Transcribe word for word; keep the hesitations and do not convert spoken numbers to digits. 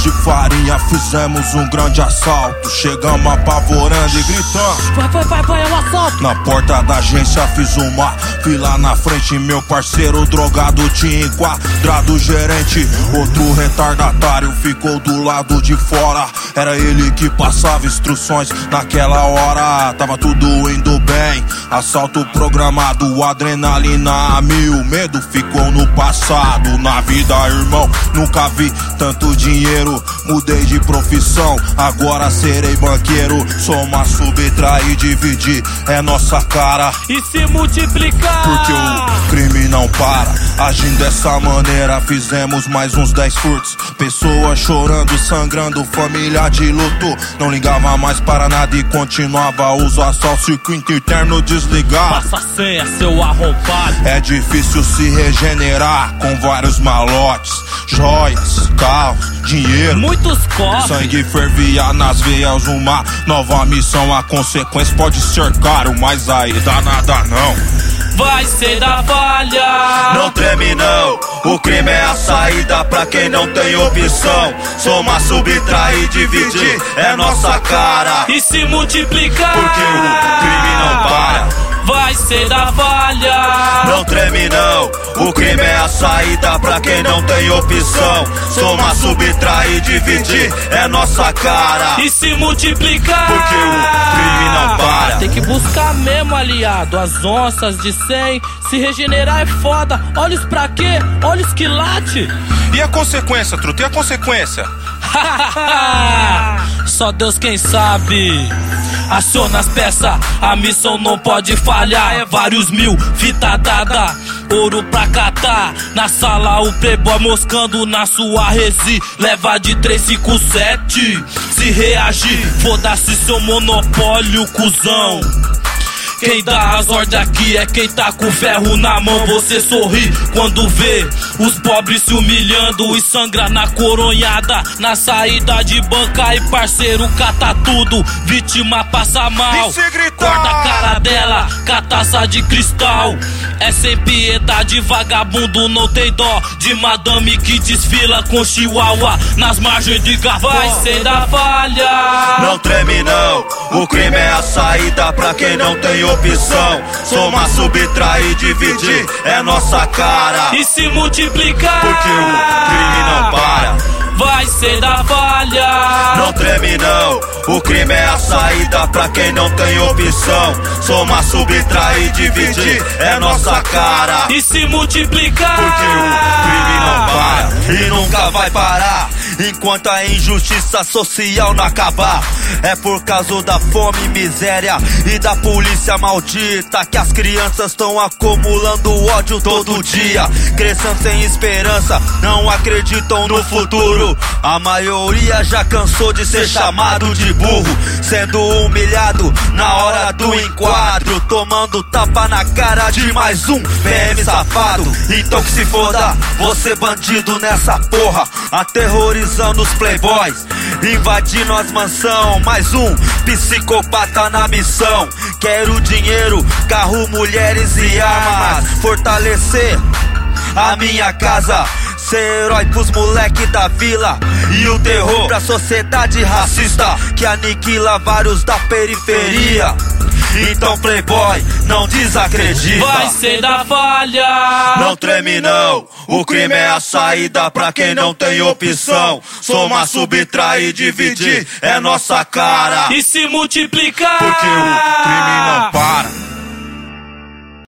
sacos de farinha, fizemos um grande assalto. Chegamos apavorando e gritando: vai, vai, vai, vai, é um assalto. Na porta da agência fiz uma fila na frente, meu parceiro drogado tinha enquadrado o gerente. Outro retardatário ficou do lado de fora, era ele que passava instruções naquela hora. Tava tudo indo bem, assalto programado, adrenalina a mil. Medo ficou no passado, na vida, irmão, nunca vi tanto dinheiro. Mudei de profissão, agora serei banqueiro. Soma, subtrair, dividir, é nossa cara. E se multiplicar, porque o crime não para. Agindo dessa maneira, fizemos mais uns dez furtos. Pessoas chorando, sangrando, família de luto. Não ligava mais para nada e continuava a usar só o circuito interno desligado. Passa a senha, seu arrombado. É difícil se regenerar com vários malotes, joias, carros, dinheiro, muitos cofres. Sangue fervia nas veias, uma nova missão. A consequência pode ser caro, mas aí dá nada não. Vai ser da falha. Não treme não, o crime é a saída pra quem não tem opção. Soma, subtrair, dividir, é nossa cara. E se multiplicar, porque o crime não para. Vai ser da falha. Não treme não, o crime é a saída pra quem não tem opção. Soma, subtrair, dividir, é nossa cara. E se multiplicar, porque o crime não para. Tem que buscar mesmo, aliado, as onças de cem. Se regenerar é foda, olhos pra quê? Olhos que late. E a consequência, truta, e a consequência? Só Deus quem sabe. Aciona as peças, a missão não pode falhar. É vários mil, fita dada, ouro pra catar. Na sala o playboy moscando na sua resi. Leva de três cinco sete. Se reagir, foda-se seu monopólio, cuzão. Quem dá as ordens aqui é quem tá com ferro na mão. Você sorri quando vê os pobres se humilhando e sangra na coronhada. Na saída de banca e parceiro cata tudo. Vítima passa mal, e se gritar, corta a cara dela com a taça de cristal. É sem piedade, vagabundo não tem dó de madame que desfila com chihuahua nas margens de garfó. Vai ser da falha. Não treme não, o crime é a saída pra quem não tem opção. Soma, subtrair, dividir, é nossa cara. E se multiplicar, porque o crime não para. Vai ser da falha. Não treme não, o crime é a saída pra quem não tem opção. Soma, subtrair, dividir, é nossa cara. E se multiplicar, porque o crime não para. E nunca vai parar enquanto a injustiça social não acabar. É por causa da fome e miséria e da polícia maldita que as crianças estão acumulando ódio todo dia. Crescendo sem esperança, não acreditam no futuro. A maioria já cansou de ser chamado de burro, sendo humilhado na hora do enquadro, tomando tapa na cara de mais um P M safado. Então que se foda, você bandido nessa porra, aterrorizando os playboys, invadindo as mansão. Mais um psicopata na missão. Quero dinheiro, carro, mulheres e armas. Fortalecer a minha casa, ser herói pros moleque da vila e o terror pra sociedade racista que aniquila vários da periferia. Então playboy, não desacredita. Vai ser da falha. Não treme não, o crime é a saída pra quem não tem opção. Soma, subtrair, dividir, é nossa cara. E se multiplicar, porque o crime não para.